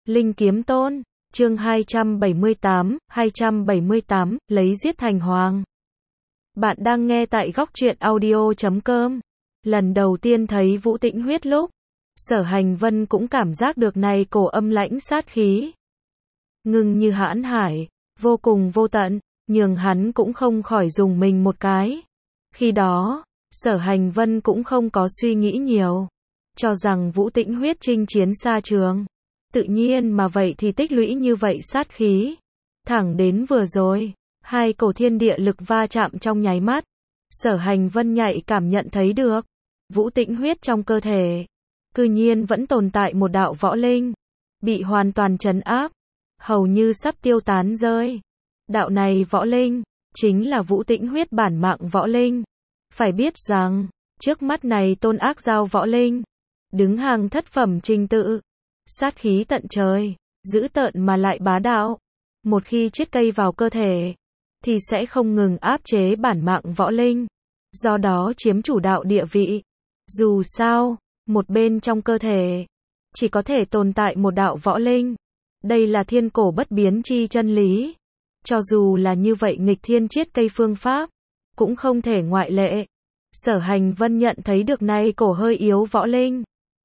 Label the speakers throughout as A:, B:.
A: Linh Kiếm Tôn, chương 278, lấy giết thành hoàng. Bạn đang nghe tại góc truyện audio.com. Lần đầu tiên thấy Vũ Tĩnh Huyết lúc, Sở Hành Vân cũng cảm giác được này cổ âm lãnh sát khí. Ngưng như hãn hải, vô cùng vô tận, nhường hắn cũng không khỏi dùng mình một cái. Khi đó, Sở Hành Vân cũng không có suy nghĩ nhiều, cho rằng Vũ Tĩnh Huyết chinh chiến xa trường. Tự nhiên mà vậy thì tích lũy như vậy sát khí. Thẳng đến vừa rồi, hai cổ thiên địa lực va chạm trong nháy mắt. Sở Hành Vân nhạy cảm nhận thấy được, Vũ Tĩnh Huyết trong cơ thể, cư nhiên vẫn tồn tại một đạo võ linh, bị hoàn toàn trấn áp, hầu như sắp tiêu tán rơi. Đạo này võ linh, chính là Vũ Tĩnh Huyết bản mạng võ linh. Phải biết rằng, trước mắt này tôn ác giao võ linh, đứng hàng thất phẩm trình tự, sát khí tận trời, dữ tợn mà lại bá đạo. Một khi chiết cây vào cơ thể, thì sẽ không ngừng áp chế bản mạng võ linh, do đó chiếm chủ đạo địa vị. Dù sao, một bên trong cơ thể, chỉ có thể tồn tại một đạo võ linh. Đây là thiên cổ bất biến chi chân lý. Cho dù là như vậy nghịch thiên chiết cây phương pháp, cũng không thể ngoại lệ. Sở Hành Vân nhận thấy được này cổ hơi yếu võ linh,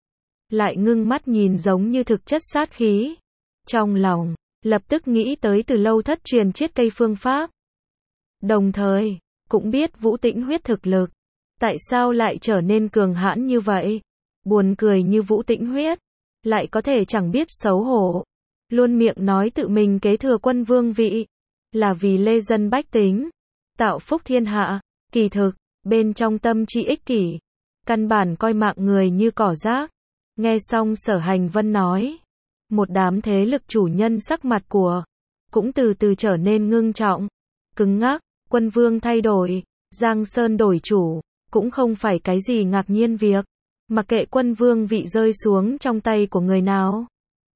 A: lại ngưng mắt nhìn giống như thực chất sát khí. Trong lòng, lập tức nghĩ tới từ lâu thất truyền chiết cây phương pháp. Đồng thời, cũng biết Vũ Tĩnh Huyết thực lực, tại sao lại trở nên cường hãn như vậy. Buồn cười như Vũ Tĩnh Huyết, lại có thể chẳng biết xấu hổ. Luôn miệng nói tự mình kế thừa quân vương vị, là vì lê dân bách tính, tạo phúc thiên hạ. Kỳ thực, bên trong tâm trí ích kỷ, căn bản coi mạng người như cỏ rác. Nghe xong Sở Hành Vân nói, một đám thế lực chủ nhân sắc mặt của, cũng từ từ trở nên ngưng trọng, cứng ngắc. Quân vương thay đổi, Giang Sơn đổi chủ, cũng không phải cái gì ngạc nhiên việc. Mặc kệ quân vương vị rơi xuống trong tay của người nào,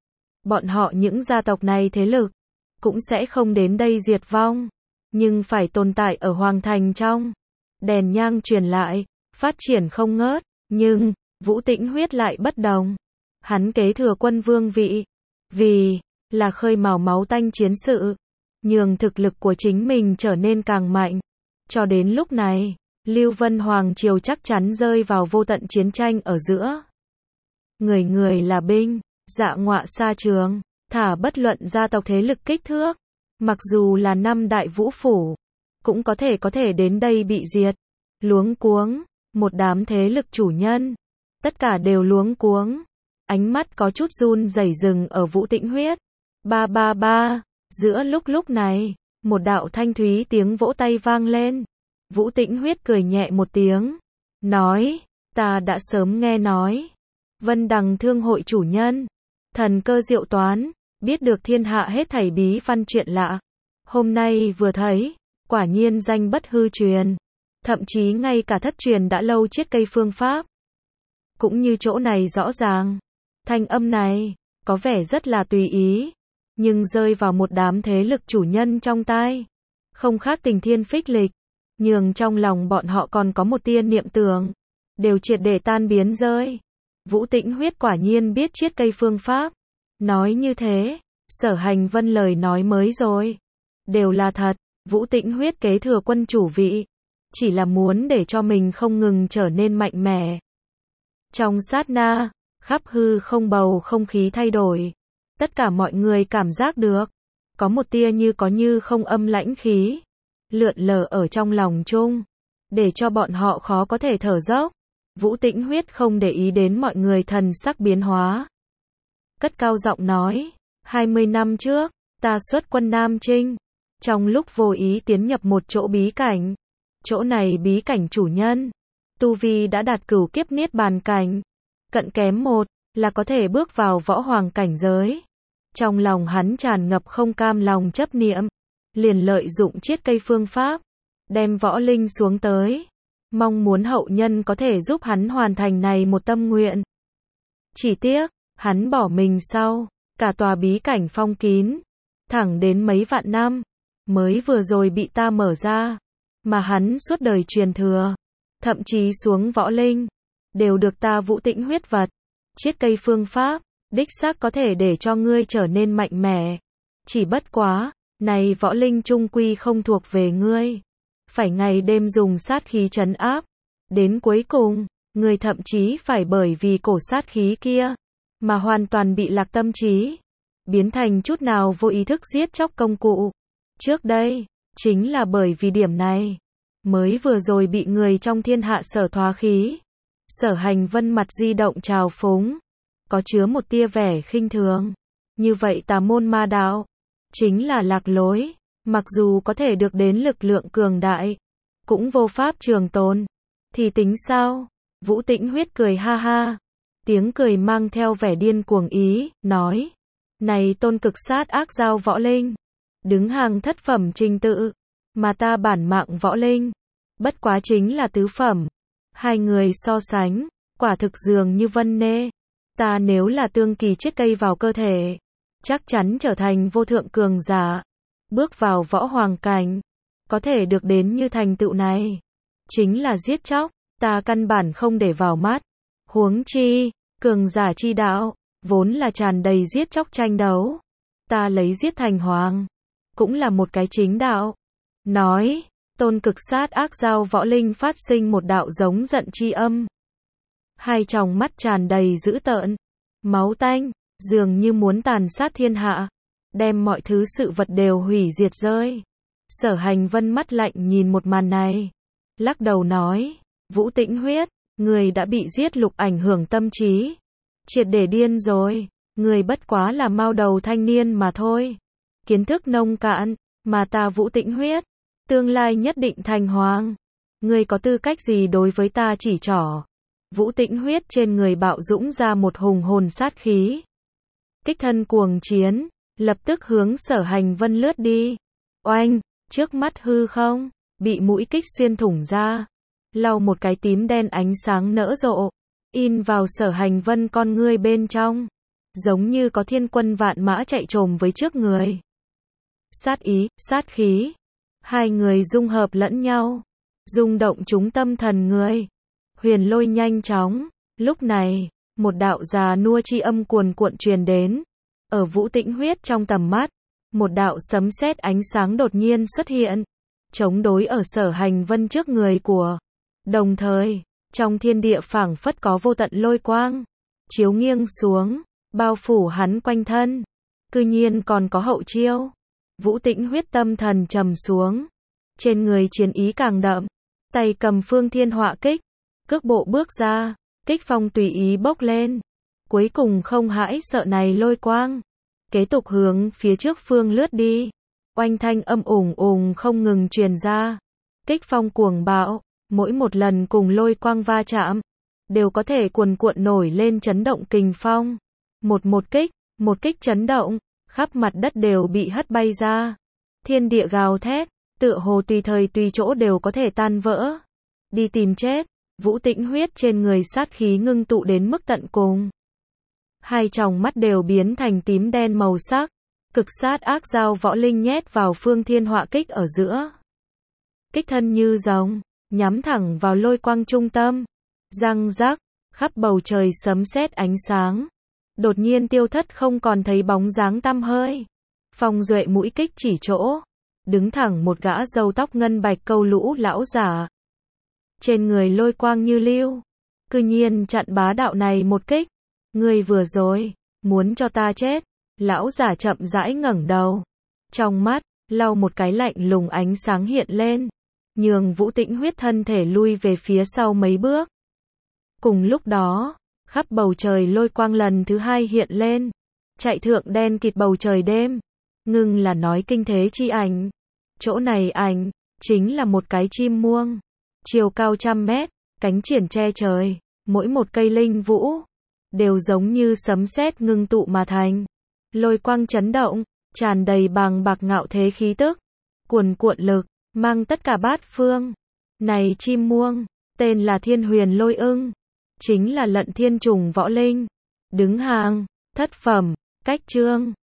A: bọn họ những gia tộc này thế lực, cũng sẽ không đến đây diệt vong, nhưng phải tồn tại ở hoàng thành trong. Đèn nhang truyền lại, phát triển không ngớt, nhưng Vũ Tĩnh Huyết lại bất đồng. Hắn kế thừa quân vương vị, vì là khơi mào máu tanh chiến sự, nhường thực lực của chính mình trở nên càng mạnh. Cho đến lúc này, Lưu Vân Hoàng triều chắc chắn rơi vào vô tận chiến tranh ở giữa. Người người là binh, dạ ngọa xa trường, thả bất luận gia tộc thế lực kích thước, mặc dù là năm đại vũ phủ, cũng có thể đến đây bị diệt. Luống cuống, một đám thế lực chủ nhân, tất cả đều luống cuống, ánh mắt có chút run rẩy dừng ở Vũ Tĩnh Huyết. Ba ba ba, giữa lúc này, một đạo thanh thúy tiếng vỗ tay vang lên. Vũ Tĩnh Huyết cười nhẹ một tiếng, nói, ta đã sớm nghe nói, Vân Đằng Thương hội chủ nhân, thần cơ diệu toán, biết được thiên hạ hết thảy bí văn chuyện lạ. Hôm nay vừa thấy, quả nhiên danh bất hư truyền, thậm chí ngay cả thất truyền đã lâu chiết cây phương pháp. Cũng như chỗ này rõ ràng, thanh âm này, có vẻ rất là tùy ý, nhưng rơi vào một đám thế lực chủ nhân trong tai, không khác tình thiên phích lịch, nhường trong lòng bọn họ còn có một tia niệm tưởng, đều triệt để tan biến rơi. Vũ Tĩnh Huyết quả nhiên biết chiết cây phương pháp. Nói như thế, Sở Hành Vân lời nói mới rồi, đều là thật. Vũ Tĩnh Huyết kế thừa quân chủ vị, chỉ là muốn để cho mình không ngừng trở nên mạnh mẽ. Trong sát na, khắp hư không bầu không khí thay đổi. Tất cả mọi người cảm giác được, có một tia như có như không âm lãnh khí, lượn lờ ở trong lòng chung, để cho bọn họ khó có thể thở dốc. Vũ Tĩnh Huyết không để ý đến mọi người thần sắc biến hóa. Cất cao giọng nói, 20 năm trước, ta xuất quân Nam Trinh, trong lúc vô ý tiến nhập một chỗ bí cảnh. Chỗ này bí cảnh chủ nhân, tu vi đã đạt cửu kiếp niết bàn cảnh, cận kém một, là có thể bước vào võ hoàng cảnh giới. Trong lòng hắn tràn ngập không cam lòng chấp niệm, liền lợi dụng chiết cây phương pháp, đem võ linh xuống tới, mong muốn hậu nhân có thể giúp hắn hoàn thành này một tâm nguyện. Chỉ tiếc, hắn bỏ mình sau, cả tòa bí cảnh phong kín, thẳng đến mấy vạn năm, mới vừa rồi bị ta mở ra, mà hắn suốt đời truyền thừa, thậm chí xuống võ linh, đều được ta Vũ Tĩnh Huyết vật, chiết cây phương pháp, đích xác có thể để cho ngươi trở nên mạnh mẽ. Chỉ bất quá, này võ linh trung quy không thuộc về ngươi. Phải ngày đêm dùng sát khí trấn áp. Đến cuối cùng, ngươi thậm chí phải bởi vì cổ sát khí kia, mà hoàn toàn bị lạc tâm trí. Biến thành chút nào vô ý thức giết chóc công cụ. Trước đây, chính là bởi vì điểm này, mới vừa rồi bị người trong thiên hạ sở thoá khí. Sở Hành Vân mặt di động trào phúng, có chứa một tia vẻ khinh thường. Như vậy tà môn ma đạo, chính là lạc lối, mặc dù có thể được đến lực lượng cường đại, cũng vô pháp trường tồn. Thì tính sao? Vũ Tĩnh Huyết cười ha ha, tiếng cười mang theo vẻ điên cuồng ý, nói, này tôn cực sát ác giao võ linh, đứng hàng thất phẩm trình tự, mà ta bản mạng võ linh, bất quá chính là tứ phẩm. Hai người so sánh, quả thực dường như vân nê. Ta nếu là tương kỳ chiết cây vào cơ thể, chắc chắn trở thành vô thượng cường giả, bước vào võ hoàng cảnh, có thể được đến như thành tựu này, chính là giết chóc, ta căn bản không để vào mắt. Huống chi, cường giả chi đạo, vốn là tràn đầy giết chóc tranh đấu, ta lấy giết thành hoàng, cũng là một cái chính đạo. Nói, tôn cực sát ác giao võ linh phát sinh một đạo giống giận chi âm. Hai tròng mắt tràn đầy dữ tợn, máu tanh, dường như muốn tàn sát thiên hạ, đem mọi thứ sự vật đều hủy diệt rơi. Sở Hành Vân mắt lạnh nhìn một màn này, lắc đầu nói, Vũ Tĩnh Huyết, người đã bị giết lục ảnh hưởng tâm trí, triệt để điên rồi, người bất quá là mao đầu thanh niên mà thôi, kiến thức nông cạn, mà ta Vũ Tĩnh Huyết, tương lai nhất định thành hoàng, người có tư cách gì đối với ta chỉ trỏ. Vũ Tĩnh Huyết trên người bạo dũng ra một hùng hồn sát khí, kích thân cuồng chiến, lập tức hướng Sở Hành Vân lướt đi. Oanh, trước mắt hư không, bị mũi kích xuyên thủng ra, lau một cái tím đen ánh sáng nở rộ, in vào Sở Hành Vân con ngươi bên trong, giống như có thiên quân vạn mã chạy trồm với trước người. Sát ý, sát khí, hai người dung hợp lẫn nhau, rung động chúng tâm thần người. Huyền lôi nhanh chóng, lúc này, một đạo già nua chi âm cuồn cuộn truyền đến, ở Vũ Tĩnh Huyết trong tầm mắt, một đạo sấm sét ánh sáng đột nhiên xuất hiện, chống đối ở Sở Hành Vân trước người của. Đồng thời, trong thiên địa phảng phất có vô tận lôi quang, chiếu nghiêng xuống, bao phủ hắn quanh thân. Cư nhiên còn có hậu chiêu. Vũ Tĩnh Huyết tâm thần trầm xuống, trên người chiến ý càng đậm, tay cầm Phương Thiên Họa Kích, cước bộ bước ra, kích phong tùy ý bốc lên, cuối cùng không hãi sợ này lôi quang, kế tục hướng phía trước phương lướt đi. Oanh thanh âm ùng ùng không ngừng truyền ra, kích phong cuồng bạo, mỗi một lần cùng lôi quang va chạm, đều có thể cuồn cuộn nổi lên chấn động kình phong. Một kích chấn động, khắp mặt đất đều bị hất bay ra. Thiên địa gào thét, tựa hồ tùy thời tùy chỗ đều có thể tan vỡ. Đi tìm chết. Vũ Tĩnh Huyết trên người sát khí ngưng tụ đến mức tận cùng. Hai tròng mắt đều biến thành tím đen màu sắc. Cực sát ác giao võ linh nhét vào Phương Thiên Họa Kích ở giữa. Kích thân như rồng, nhắm thẳng vào lôi quang trung tâm. Răng rắc, khắp bầu trời sấm sét ánh sáng. Đột nhiên tiêu thất không còn thấy bóng dáng tăm hơi. Phong duệ mũi kích chỉ chỗ. Đứng thẳng một gã râu tóc ngân bạch câu lũ lão giả. Trên người lôi quang như lưu, cư nhiên chặn bá đạo này một kích. Ngươi vừa rồi, muốn cho ta chết. Lão giả chậm rãi ngẩng đầu. Trong mắt, lau một cái lạnh lùng ánh sáng hiện lên. Nhường Vũ Tĩnh Huyết thân thể lui về phía sau mấy bước. Cùng lúc đó, khắp bầu trời lôi quang lần thứ hai hiện lên. Chạy thượng đen kịt bầu trời đêm. Ngưng là nói kinh thế chi ảnh. Chỗ này ảnh, chính là một cái chim muông. Chiều cao 100 mét, cánh triển che trời, mỗi một cây linh vũ, đều giống như sấm sét ngưng tụ mà thành. Lôi quang chấn động, tràn đầy bàng bạc ngạo thế khí tức, cuồn cuộn lực, mang tất cả bát phương. Này chim muông, tên là Thiên Huyền Lôi Ưng, chính là Lận Thiên Trùng võ linh, đứng hàng, thất phẩm, cách chương.